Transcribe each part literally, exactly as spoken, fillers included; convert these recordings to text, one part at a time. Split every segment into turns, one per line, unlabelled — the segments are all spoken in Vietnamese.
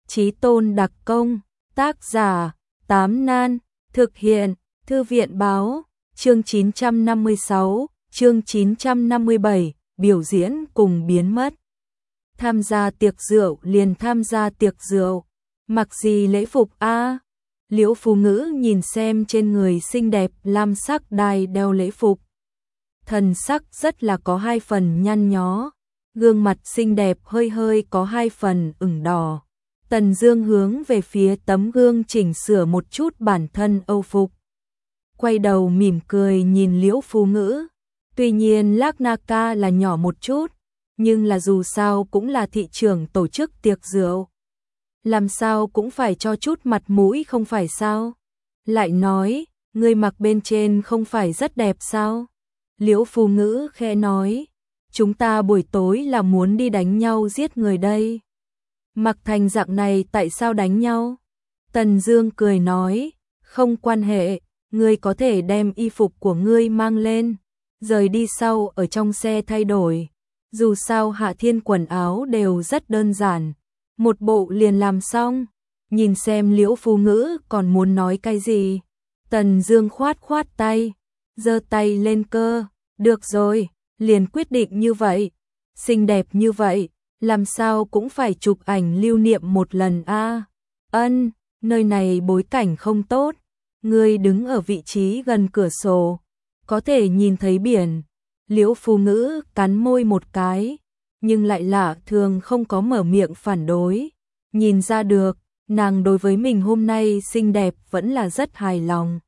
Chí tôn đặc công, tác giả, Tám Nan, thực hiện, Thư viện báo, chương chín trăm năm mươi sáu, chương chín trăm năm mươi bảy, biểu diễn cùng biến mất. Tham gia tiệc rượu liền tham gia tiệc rượu, mặc gì lễ phục a? Liễu Phú Ngữ nhìn xem trên người xinh đẹp lam sắc đai đeo lễ phục. Thần sắc rất là có hai phần nhăn nhó, gương mặt xinh đẹp hơi hơi có hai phần ửng đỏ. Tần Dương hướng về phía tấm gương chỉnh sửa một chút bản thân âu phục. Quay đầu mỉm cười nhìn Liễu Phú Ngữ. Tuy nhiên Larknaka là nhỏ một chút, nhưng là dù sao cũng là thị trưởng tổ chức tiệc rượu. Làm sao cũng phải cho chút mặt mũi không phải sao? Lại nói, người mặc bên trên không phải rất đẹp sao? Liễu Phú Ngữ khẽ nói, chúng ta buổi tối là muốn đi đánh nhau giết người đây. Mặc thành dạng này tại sao đánh nhau? Tần Dương cười nói, không quan hệ, ngươi có thể đem y phục của ngươi mang lên, rời đi sau ở trong xe thay đổi. Dù sao Hạ Thiên quần áo đều rất đơn giản, một bộ liền làm xong. Nhìn xem Liễu Phú Ngữ còn muốn nói cái gì. Tần Dương khoát khoát tay, giơ tay lên cơ, được rồi, liền quyết định như vậy. Xinh đẹp như vậy, làm sao cũng phải chụp ảnh lưu niệm một lần a. À. Ân, nơi này bối cảnh không tốt, ngươi đứng ở vị trí gần cửa sổ, có thể nhìn thấy biển. Liễu Phú Ngữ cắn môi một cái, nhưng lại lạ thường không có mở miệng phản đối. Nhìn ra được, nàng đối với mình hôm nay xinh đẹp vẫn là rất hài lòng.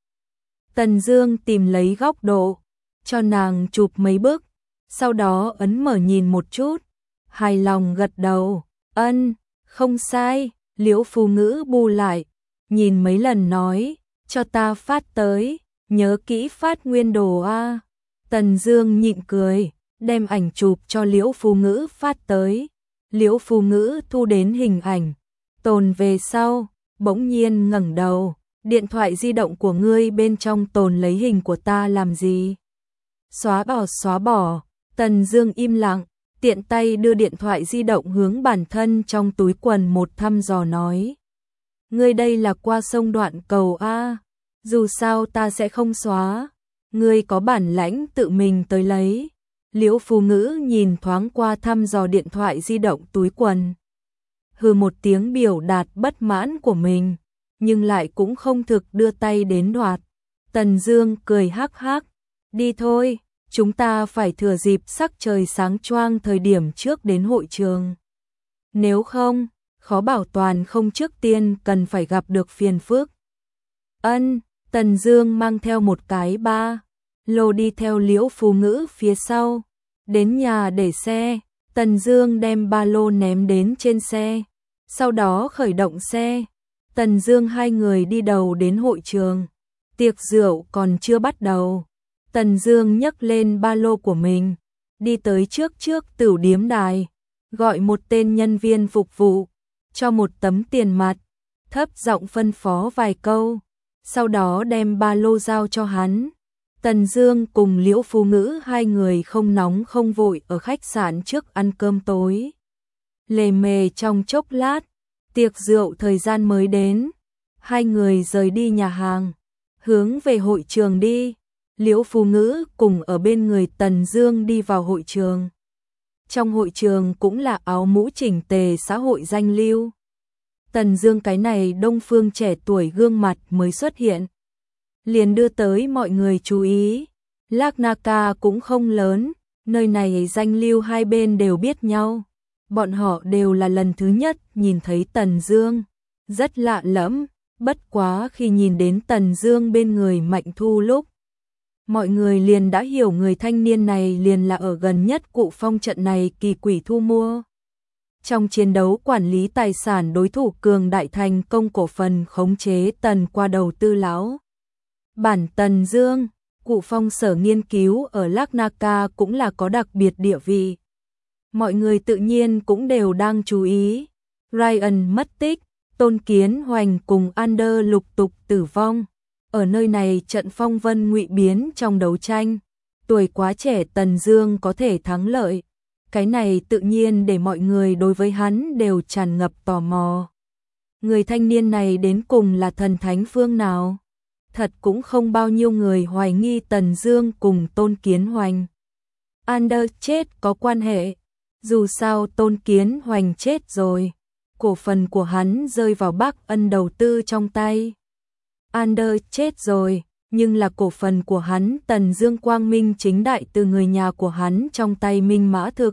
Tần Dương tìm lấy góc độ, cho nàng chụp mấy bức, sau đó ấn mở nhìn một chút, hài lòng gật đầu, ân, không sai. Liễu Phú Ngữ bu lại, nhìn mấy lần nói, cho ta phát tới, nhớ kỹ phát nguyên đồ a. Tần Dương nhịn cười, đem ảnh chụp cho Liễu Phú Ngữ phát tới. Liễu Phú Ngữ thu đến hình ảnh, tồn về sau, bỗng nhiên ngẩng đầu, điện thoại di động của ngươi bên trong tồn lấy hình của ta làm gì? Xóa bỏ xóa bỏ. Tần Dương im lặng, tiện tay đưa điện thoại di động hướng bản thân trong túi quần một thăm dò nói. Ngươi đây là qua sông đoạn cầu a, dù sao ta sẽ không xóa, ngươi có bản lãnh tự mình tới lấy. Liễu Phú Ngữ nhìn thoáng qua thăm dò điện thoại di động túi quần. Hừ một tiếng biểu đạt bất mãn của mình, nhưng lại cũng không thực đưa tay đến đoạt. Tần Dương cười hắc hắc, đi thôi, chúng ta phải thừa dịp sắc trời sáng choang thời điểm trước đến hội trường. Nếu không, khó bảo toàn không trước tiên cần phải gặp được phiền phức. Ân, Tần Dương mang theo một cái ba lô đi theo Liễu Phú Ngữ phía sau. Đến nhà để xe, Tần Dương đem ba lô ném đến trên xe, sau đó khởi động xe. Tần Dương hai người đi đầu đến hội trường. Tiệc rượu còn chưa bắt đầu. Tần Dương nhấc lên ba lô của mình, đi tới trước trước tửu điếm đài, gọi một tên nhân viên phục vụ, cho một tấm tiền mặt, thấp giọng phân phó vài câu, sau đó đem ba lô giao cho hắn. Tần Dương cùng Liễu Phú Ngữ hai người không nóng không vội ở khách sạn trước ăn cơm tối. Lề mề trong chốc lát, tiệc rượu thời gian mới đến, hai người rời đi nhà hàng, hướng về hội trường đi. Liễu Phú Ngữ cùng ở bên người Tần Dương đi vào hội trường. Trong hội trường cũng là áo mũ chỉnh tề xã hội danh lưu. Tần Dương cái này đông phương trẻ tuổi gương mặt mới xuất hiện, liền đưa tới mọi người chú ý. Larknaka cũng không lớn, nơi này danh lưu hai bên đều biết nhau. Bọn họ đều là lần thứ nhất nhìn thấy Tần Dương, rất lạ lẫm, bất quá khi nhìn đến Tần Dương bên người Mạnh Thu lúc, mọi người liền đã hiểu người thanh niên này liền là ở gần nhất Cụ Phong trận này kỳ quỷ thu mua. Trong chiến đấu quản lý tài sản đối thủ cường đại thành công cổ phần khống chế Tần qua đầu tư lão bản Tần Dương. Cụ Phong sở nghiên cứu ở Larknaka cũng là có đặc biệt địa vị. Mọi người tự nhiên cũng đều đang chú ý. Ryan mất tích, Tôn Kiến Hoành cùng Ander lục tục tử vong. Ở nơi này trận phong vân ngụy biến trong đấu tranh, tuổi quá trẻ Tần Dương có thể thắng lợi. Cái này tự nhiên để mọi người đối với hắn đều tràn ngập tò mò. Người thanh niên này đến cùng là thần thánh phương nào? Thật cũng không bao nhiêu người hoài nghi Tần Dương cùng Tôn Kiến Hoành Anders chết có quan hệ. Dù sao Tôn Kiến Hoành chết rồi, cổ phần của hắn rơi vào Bắc Ân đầu tư trong tay. Anders chết rồi, nhưng là cổ phần của hắn Tần Dương quang minh chính đại từ người nhà của hắn trong tay Minh Mã Thực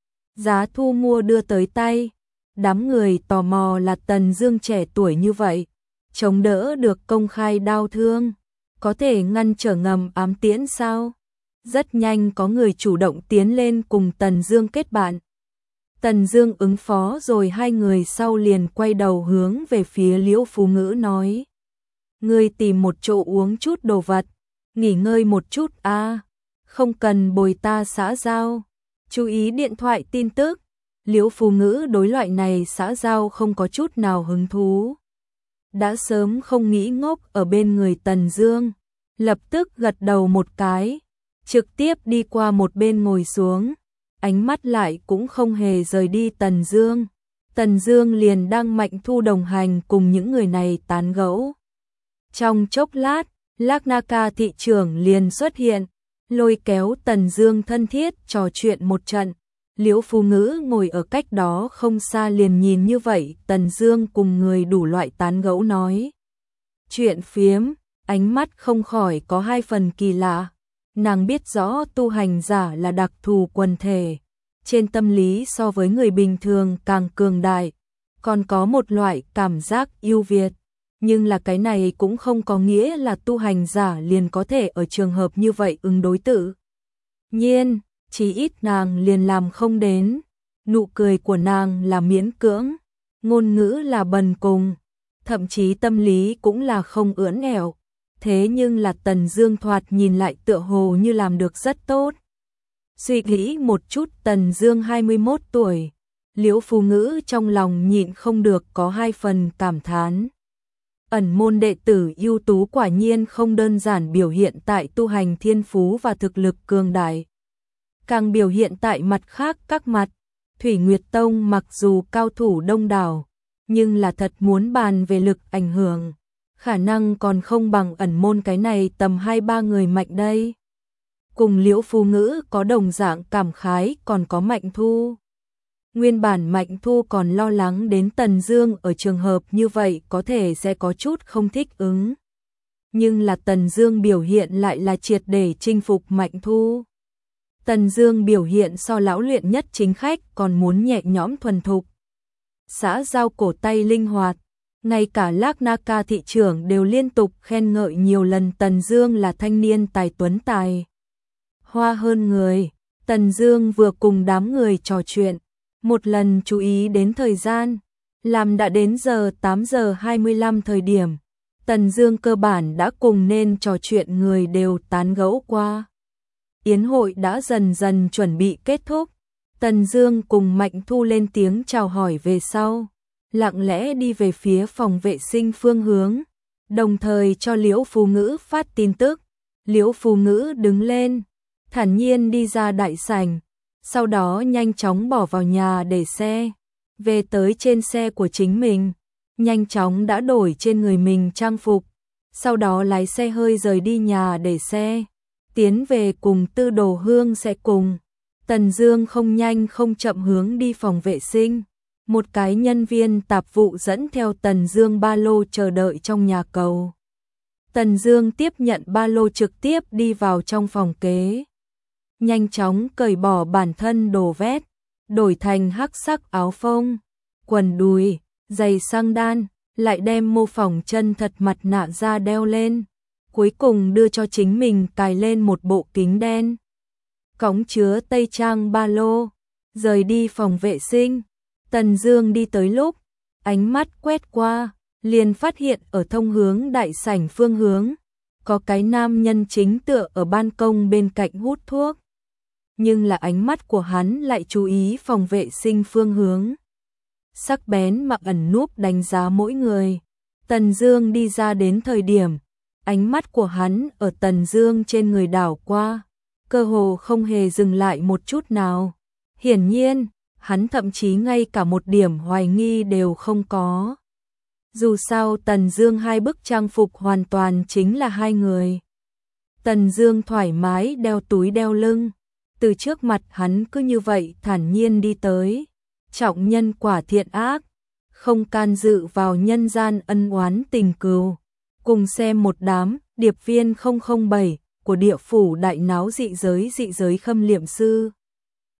giá thu mua đưa tới tay. Đám người tò mò là Tần Dương trẻ tuổi như vậy, chống đỡ được công khai đau thương, có thể ngăn trở ngầm ám tiễn sao? Rất nhanh có người chủ động tiến lên cùng Tần Dương kết bạn. Tần Dương ứng phó rồi hai người sau liền quay đầu hướng về phía Liễu Phú Ngữ nói: "Ngươi tìm một chỗ uống chút đồ vật, nghỉ ngơi một chút a, à, không cần bồi ta xã giao, chú ý điện thoại tin tức." Liễu Phú Ngữ đối loại này xã giao không có chút nào hứng thú. Đã sớm không nghĩ ngốc ở bên người Tần Dương, lập tức gật đầu một cái, trực tiếp đi qua một bên ngồi xuống, ánh mắt lại cũng không hề rời đi Tần Dương. Tần Dương liền đang Mạnh Thu đồng hành cùng những người này tán gẫu. Trong chốc lát, Larnaca thị trưởng liền xuất hiện, lôi kéo Tần Dương thân thiết trò chuyện một trận. Liễu Phú Ngữ ngồi ở cách đó không xa liền nhìn như vậy, Tần Dương cùng người đủ loại tán gẫu nói chuyện phiếm, ánh mắt không khỏi có hai phần kỳ lạ. Nàng biết rõ tu hành giả là đặc thù quần thể, trên tâm lý so với người bình thường càng cường đại, còn có một loại cảm giác ưu việt, nhưng là cái này cũng không có nghĩa là tu hành giả liền có thể ở trường hợp như vậy ứng đối tự nhiên. Chỉ ít nàng liền làm không đến. Nụ cười của nàng là miễn cưỡng, ngôn ngữ là bần cùng, thậm chí tâm lý cũng là không ưỡn ẻo. Thế nhưng là Tần Dương thoạt nhìn lại tựa hồ như làm được rất tốt. Suy nghĩ một chút, Tần Dương hai mươi mốt tuổi, Liễu Phú Ngữ trong lòng nhịn không được có hai phần cảm thán. Ẩn môn đệ tử ưu tú quả nhiên không đơn giản biểu hiện tại tu hành thiên phú và thực lực cường đại, càng biểu hiện tại mặt khác các mặt. Thủy Nguyệt Tông mặc dù cao thủ đông đảo, nhưng là thật muốn bàn về lực ảnh hưởng, khả năng còn không bằng ẩn môn cái này tầm hai ba người mạnh đây. Cùng Liễu Phú Ngữ có đồng dạng cảm khái còn có Mạnh Thu. Nguyên bản Mạnh Thu còn lo lắng đến Tần Dương ở trường hợp như vậy có thể sẽ có chút không thích ứng. Nhưng là Tần Dương biểu hiện lại là triệt để chinh phục Mạnh Thu. Tần Dương biểu hiện so lão luyện nhất chính khách còn muốn nhẹ nhõm thuần thục. Xã giao cổ tay linh hoạt, ngay cả Larnaca thị trưởng đều liên tục khen ngợi nhiều lần Tần Dương là thanh niên tài tuấn tài hoa hơn người. Tần Dương vừa cùng đám người trò chuyện, một lần chú ý đến thời gian, làm đã đến giờ tám giờ hai mươi lăm thời điểm. Tần Dương cơ bản đã cùng nên trò chuyện người đều tán gẫu qua. Yến hội đã dần dần chuẩn bị kết thúc. Tần Dương cùng Mạnh Thu lên tiếng chào hỏi về sau, lặng lẽ đi về phía phòng vệ sinh phương hướng, đồng thời cho Liễu Phú Ngữ phát tin tức. Liễu Phú Ngữ đứng lên, thản nhiên đi ra đại sảnh, sau đó nhanh chóng bỏ vào nhà để xe, về tới trên xe của chính mình, nhanh chóng đã đổi trên người mình trang phục, sau đó lái xe hơi rời đi nhà để xe, tiến về cùng Tư Đồ Hương sẽ cùng. Tần Dương không nhanh không chậm hướng đi phòng vệ sinh, một cái nhân viên tạp vụ dẫn theo Tần Dương ba lô chờ đợi trong nhà cầu. Tần Dương tiếp nhận ba lô trực tiếp đi vào trong phòng kế, nhanh chóng cởi bỏ bản thân đồ vét, đổi thành hắc sắc áo phông, quần đùi, giày xăng đan, lại đem mô phỏng chân thật mặt nạ ra đeo lên, cuối cùng đưa cho chính mình cài lên một bộ kính đen. Cõng chứa tây trang ba lô, rời đi phòng vệ sinh. Tần Dương đi tới lúc, ánh mắt quét qua, liền phát hiện ở thông hướng đại sảnh phương hướng, có cái nam nhân chính tựa ở ban công bên cạnh hút thuốc. Nhưng là ánh mắt của hắn lại chú ý phòng vệ sinh phương hướng, sắc bén mà ẩn núp đánh giá mỗi người. Tần Dương đi ra đến thời điểm, ánh mắt của hắn ở Tần Dương trên người đảo qua, cơ hồ không hề dừng lại một chút nào. Hiển nhiên, hắn thậm chí ngay cả một điểm hoài nghi đều không có. Dù sao Tần Dương hai bức trang phục hoàn toàn chính là hai người. Tần Dương thoải mái đeo túi đeo lưng, từ trước mặt hắn cứ như vậy thản nhiên đi tới. Trọng nhân quả thiện ác, không can dự vào nhân gian ân oán tình cừu. Cùng xem một đám điệp viên không không bảy của địa phủ đại náo dị giới dị giới khâm liệm sư.